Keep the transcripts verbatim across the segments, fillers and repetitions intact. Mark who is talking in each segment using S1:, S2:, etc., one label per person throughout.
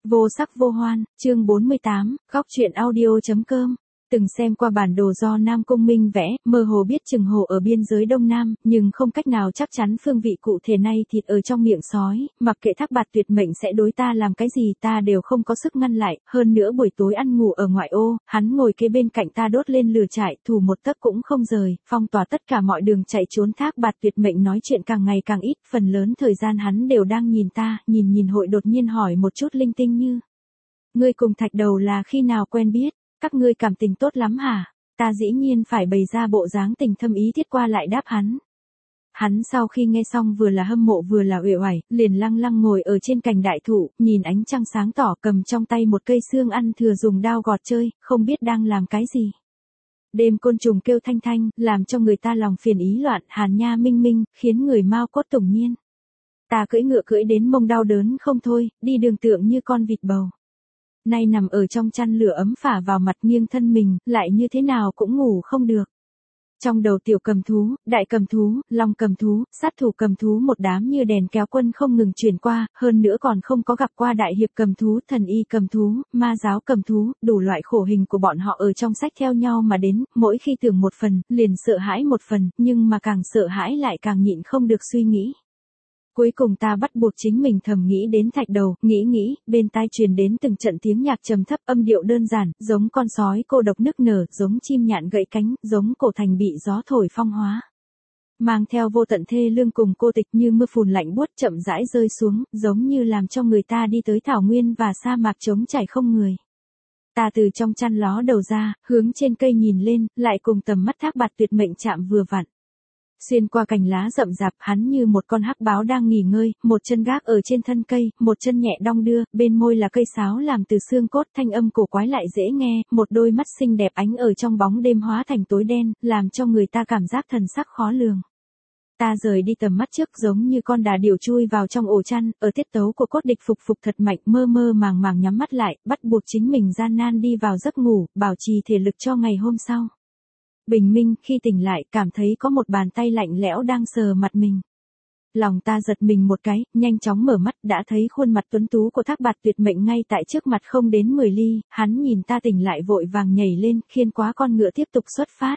S1: Vô sắc vô hoan, chương bốn mươi tám, góc truyện audio.com. Từng xem qua bản đồ do Nam Cung Minh vẽ, mơ hồ biết chừng hồ ở biên giới Đông Nam, nhưng không cách nào chắc chắn phương vị cụ thể nay thịt ở trong miệng sói, mặc kệ Thác Bạt tuyệt mệnh sẽ đối ta làm cái gì ta đều không có sức ngăn lại, hơn nữa buổi tối ăn ngủ ở ngoại ô, hắn ngồi kế bên cạnh ta đốt lên lửa trại, thủ một tấc cũng không rời, phong tỏa tất cả mọi đường chạy trốn. Thác Bạt tuyệt mệnh nói chuyện càng ngày càng ít, phần lớn thời gian hắn đều đang nhìn ta, nhìn nhìn hội đột nhiên hỏi một chút linh tinh như: ngươi cùng Thạch Đầu là khi nào quen biết? Các ngươi cảm tình tốt lắm hả? Ta dĩ nhiên phải bày ra bộ dáng tình thâm ý thiết qua lại đáp hắn. Hắn sau khi nghe xong vừa là hâm mộ vừa là uể oải, liền lăng lăng ngồi ở trên cành đại thụ, nhìn ánh trăng sáng tỏ, cầm trong tay một cây xương ăn thừa dùng dao gọt chơi, không biết đang làm cái gì. Đêm côn trùng kêu thanh thanh, làm cho người ta lòng phiền ý loạn, hàn nha minh minh, khiến người mau cốt tủng nhiên. Ta cưỡi ngựa cưỡi đến mông đau đớn không thôi, đi đường tượng như con vịt bầu. Nay nằm ở trong chăn lửa ấm phả vào mặt nghiêng thân mình, lại như thế nào cũng ngủ không được. Trong đầu tiểu cầm thú, đại cầm thú, long cầm thú, sát thủ cầm thú một đám như đèn kéo quân không ngừng chuyển qua, hơn nữa còn không có gặp qua đại hiệp cầm thú, thần y cầm thú, ma giáo cầm thú, đủ loại khổ hình của bọn họ ở trong sách theo nhau mà đến, mỗi khi tưởng một phần, liền sợ hãi một phần, nhưng mà càng sợ hãi lại càng nhịn không được suy nghĩ. Cuối cùng ta bắt buộc chính mình thầm nghĩ đến Thạch Đầu, nghĩ nghĩ, bên tai truyền đến từng trận tiếng nhạc trầm thấp, âm điệu đơn giản, giống con sói cô độc nức nở, giống chim nhạn gãy cánh, giống cổ thành bị gió thổi phong hóa. Mang theo vô tận thê lương cùng cô tịch như mưa phùn lạnh buốt chậm rãi rơi xuống, giống như làm cho người ta đi tới thảo nguyên và sa mạc trống trải không người. Ta từ trong chăn ló đầu ra, hướng trên cây nhìn lên, lại cùng tầm mắt Thác Bạt tuyệt mệnh chạm vừa vặn. Xuyên qua cành lá rậm rạp, hắn như một con hắc báo đang nghỉ ngơi, một chân gác ở trên thân cây, một chân nhẹ đong đưa, bên môi là cây sáo làm từ xương cốt, thanh âm cổ quái lại dễ nghe, một đôi mắt xinh đẹp ánh ở trong bóng đêm hóa thành tối đen, làm cho người ta cảm giác thần sắc khó lường. Ta rời đi tầm mắt trước giống như con đà điểu chui vào trong ổ chăn, ở tiết tấu của cốt địch phục phục thật mạnh, mơ mơ màng màng nhắm mắt lại, bắt buộc chính mình gian nan đi vào giấc ngủ, bảo trì thể lực cho ngày hôm sau. Bình minh, khi tỉnh lại, cảm thấy có một bàn tay lạnh lẽo đang sờ mặt mình. Lòng ta giật mình một cái, nhanh chóng mở mắt, đã thấy khuôn mặt tuấn tú của Thác Bạt tuyệt mệnh ngay tại trước mặt không đến mười ly, hắn nhìn ta tỉnh lại vội vàng nhảy lên, khiêng quá con ngựa tiếp tục xuất phát.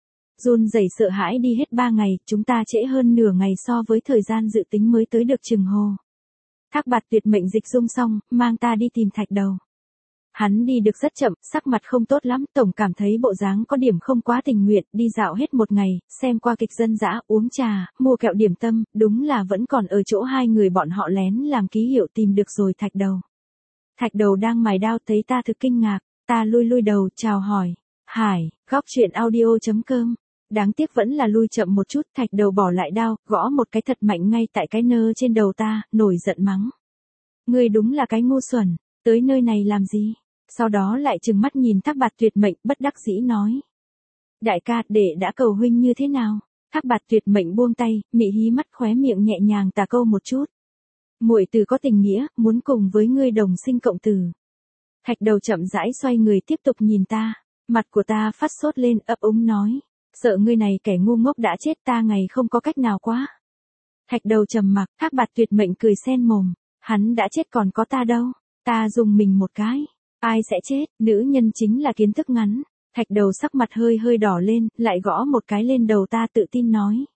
S1: Run rẩy sợ hãi đi hết ba ngày, chúng ta trễ hơn nửa ngày so với thời gian dự tính mới tới được chừng hồ. Thác Bạt tuyệt mệnh dịch dung xong, mang ta đi tìm Thạch Đầu. Hắn đi được rất chậm, sắc mặt không tốt lắm, tổng cảm thấy bộ dáng có điểm không quá tình nguyện, đi dạo hết một ngày, xem qua kịch dân dã, uống trà, mua kẹo điểm tâm, đúng là vẫn còn ở chỗ hai người bọn họ lén làm ký hiệu tìm được rồi Thạch Đầu. Thạch Đầu đang mài đao thấy ta thực kinh ngạc, ta lui lui đầu, chào hỏi, hải, góc truyện audio.com. Đáng tiếc vẫn là lui chậm một chút, Thạch Đầu bỏ lại đao, gõ một cái thật mạnh ngay tại cái nơ trên đầu ta, nổi giận mắng. Ngươi đúng là cái ngu xuẩn, tới nơi này làm gì? Sau đó lại trừng mắt nhìn Thác Bạt tuyệt mệnh, bất đắc dĩ nói. Đại ca, đệ đã cầu huynh như thế nào? Thác Bạt tuyệt mệnh buông tay, mị hí mắt khóe miệng nhẹ nhàng tà câu một chút. Muội từ có tình nghĩa, muốn cùng với ngươi đồng sinh cộng tử. Thạch Đầu chậm rãi xoay người tiếp tục nhìn ta, mặt của ta phát sốt lên, ấp úng nói. Sợ ngươi này kẻ ngu ngốc đã chết, ta ngày không có cách nào quá. Thạch Đầu trầm mặc, Thác Bạt tuyệt mệnh cười sen mồm. Hắn đã chết còn có ta đâu. Ta dùng mình một cái. Ai sẽ chết, nữ nhân chính là kiến thức ngắn. Thạch Đầu sắc mặt hơi hơi đỏ lên, lại gõ một cái lên đầu ta tự tin nói.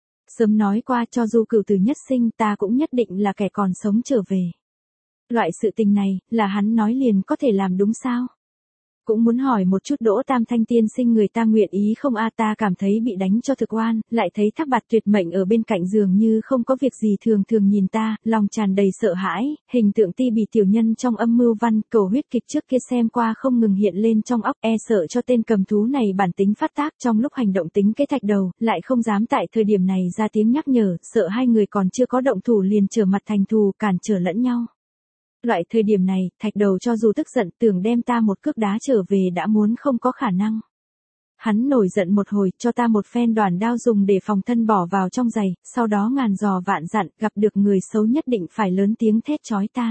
S1: Sớm nói qua cho dù cửu tử nhất sinh ta cũng nhất định là kẻ còn sống trở về. Loại sự tình này, là hắn nói liền có thể làm đúng sao? Cũng muốn hỏi một chút Đỗ Tam Thanh tiên sinh người ta nguyện ý không a ta cảm thấy bị đánh cho thực oan, lại thấy Thác Bạt tuyệt mệnh ở bên cạnh giường như không có việc gì thường thường nhìn ta, lòng tràn đầy sợ hãi, hình tượng ti bỉ tiểu nhân trong âm mưu văn, cầu huyết kịch trước kia xem qua không ngừng hiện lên trong óc, e sợ cho tên cầm thú này bản tính phát tác trong lúc hành động tính kế Thạch Đầu, lại không dám tại thời điểm này ra tiếng nhắc nhở, sợ hai người còn chưa có động thủ liền trở mặt thành thù, cản trở lẫn nhau. Loại thời điểm này, Thạch Đầu cho dù tức giận tưởng đem ta một cước đá trở về đã muốn không có khả năng. Hắn nổi giận một hồi, cho ta một phen đoản đao dùng để phòng thân bỏ vào trong giày, sau đó ngàn dò vạn dặn, gặp được người xấu nhất định phải lớn tiếng thét chói tai.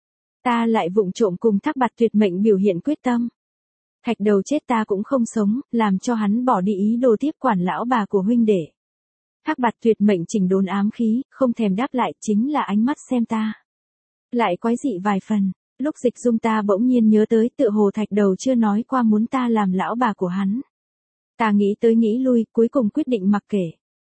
S1: Ta lại vụng trộm cùng Thác Bạt tuyệt mệnh biểu hiện quyết tâm. Thạch Đầu chết ta cũng không sống, làm cho hắn bỏ đi ý đồ tiếp quản lão bà của huynh đệ. Thác Bạt tuyệt mệnh chỉnh đốn ám khí, không thèm đáp lại, chính là ánh mắt xem ta. Lại quái dị vài phần, Lúc Dịch Dung ta bỗng nhiên nhớ tới tựa hồ thạch đầu chưa nói qua muốn ta làm lão bà của hắn. Ta nghĩ tới nghĩ lui, cuối cùng quyết định mặc kệ.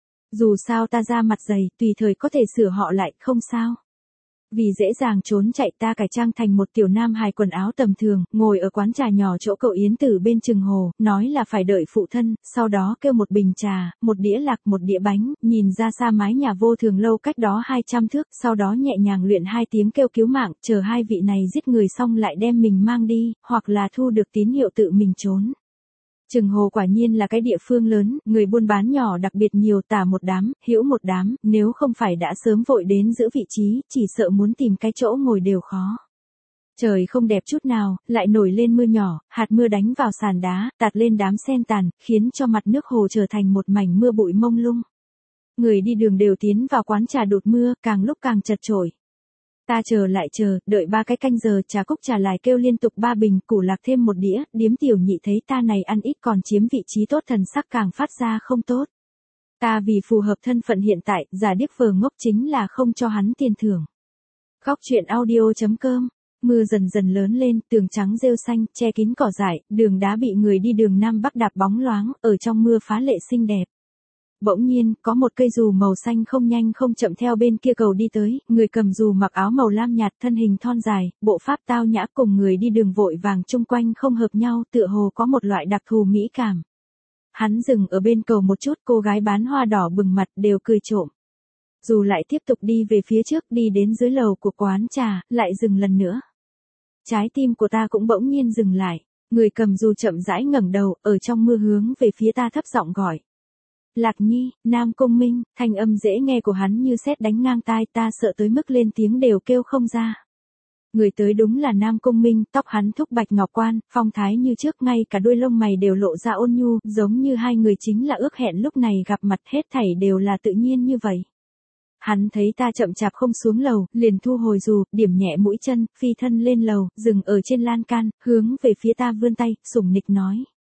S1: Dù sao ta ra mặt dày, tùy thời có thể sửa họ lại, không sao. Vì dễ dàng trốn chạy ta cải trang thành một tiểu nam hài quần áo tầm thường, ngồi ở quán trà nhỏ chỗ cậu Yến Tử bên Chừng Hồ, nói là phải đợi phụ thân, sau đó kêu một bình trà, một đĩa lạc, một đĩa bánh, nhìn ra xa mái nhà vô thường lâu cách đó hai trăm thước, sau đó nhẹ nhàng luyện hai tiếng kêu cứu mạng, chờ hai vị này giết người xong lại đem mình mang đi, hoặc là thu được tín hiệu tự mình trốn. Chừng Hồ quả nhiên là cái địa phương lớn, người buôn bán nhỏ đặc biệt nhiều, tả một đám, hữu một đám, nếu không phải đã sớm vội đến giữ vị trí, chỉ sợ muốn tìm cái chỗ ngồi đều khó. Trời không đẹp chút nào, lại nổi lên mưa nhỏ, hạt mưa đánh vào sàn đá, tạt lên đám sen tàn, khiến cho mặt nước hồ trở thành một mảnh mưa bụi mông lung. Người đi đường đều tiến vào quán trà đột mưa, càng lúc càng chật chội. Ta chờ lại chờ, đợi ba cái canh giờ, trà cúc trà lại kêu liên tục ba bình, củ lạc thêm một đĩa, điếm tiểu nhị thấy ta này ăn ít còn chiếm vị trí tốt, thần sắc càng phát ra không tốt. Ta vì phù hợp thân phận hiện tại, giả điếc vờ ngốc chính là không cho hắn tiền thưởng. Góc truyện audio chấm com. Mưa dần dần lớn lên, tường trắng rêu xanh, che kín cỏ dại, đường đá bị người đi đường Nam Bắc đạp bóng loáng, ở trong mưa phá lệ xinh đẹp. Bỗng nhiên, có một cây dù màu xanh không nhanh không chậm theo bên kia cầu đi tới, người cầm dù mặc áo màu lam nhạt, thân hình thon dài, bộ pháp tao nhã, cùng người đi đường vội vàng chung quanh không hợp nhau, tựa hồ có một loại đặc thù mỹ cảm. Hắn dừng ở bên cầu một chút, cô gái bán hoa đỏ bừng mặt đều cười trộm. Dù lại tiếp tục đi về phía trước, đi đến dưới lầu của quán trà, lại dừng lần nữa. Trái tim của ta cũng bỗng nhiên dừng lại, người cầm dù chậm rãi ngẩng đầu, ở trong mưa hướng về phía ta thấp giọng gọi. Lạc Nhi, Nam Cung Minh, thanh âm dễ nghe của hắn như sét đánh ngang tai, ta sợ tới mức lên tiếng đều kêu không ra. Người tới đúng là Nam Cung Minh, tóc hắn thúc bạch ngọc quan, phong thái như trước, ngay cả đuôi lông mày đều lộ ra ôn nhu, giống như hai người chính là ước hẹn lúc này gặp mặt, hết thảy đều là tự nhiên như vậy. Hắn thấy ta chậm chạp không xuống lầu, liền thu hồi dù, điểm nhẹ mũi chân, phi thân lên lầu, dừng ở trên lan can, hướng về phía ta vươn tay, sủng nịch nói.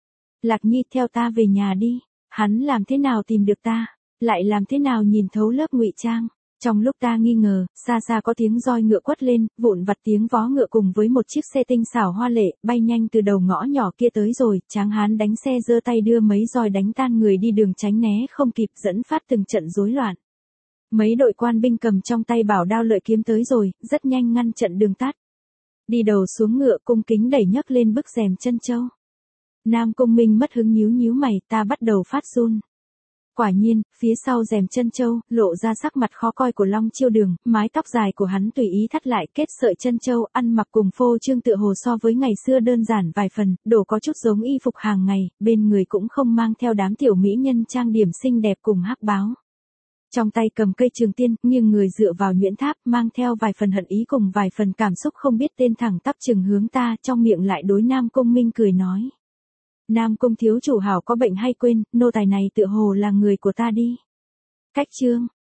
S1: Lạc Nhi, theo ta về nhà đi. Hắn làm thế nào tìm được ta, lại làm thế nào nhìn thấu lớp ngụy trang. Trong lúc ta nghi ngờ, xa xa có tiếng roi ngựa quất lên, vụn vặt tiếng vó ngựa cùng với một chiếc xe tinh xảo hoa lệ, bay nhanh từ đầu ngõ nhỏ kia tới rồi, tráng hán đánh xe giơ tay đưa mấy roi đánh tan người đi đường tránh né không kịp, dẫn phát từng trận rối loạn. Mấy đội quan binh cầm trong tay bảo đao lợi kiếm tới rồi, rất nhanh ngăn trận đường tắt. Đi đầu xuống ngựa, cung kính đẩy nhấc lên bức rèm chân châu. Nam Cung Minh mất hứng nhíu nhíu mày, ta bắt đầu phát run. Quả nhiên, phía sau rèm chân châu, lộ ra sắc mặt khó coi của Long Chiêu Đường, mái tóc dài của hắn tùy ý thắt lại kết sợi chân châu, ăn mặc cùng phô trương tựa hồ so với ngày xưa đơn giản vài phần, đồ có chút giống y phục hàng ngày, bên người cũng không mang theo đám tiểu mỹ nhân trang điểm xinh đẹp cùng hắc báo. Trong tay cầm cây trường tiên, nghiêng người dựa vào nhuyễn tháp, mang theo vài phần hận ý cùng vài phần cảm xúc không biết tên, thẳng tắp chừng hướng ta, trong miệng lại đối Nam Cung Minh cười nói. Nam Cung thiếu chủ hảo có bệnh hay quên, nô tài này tựa hồ là người của ta đi. Cách chương.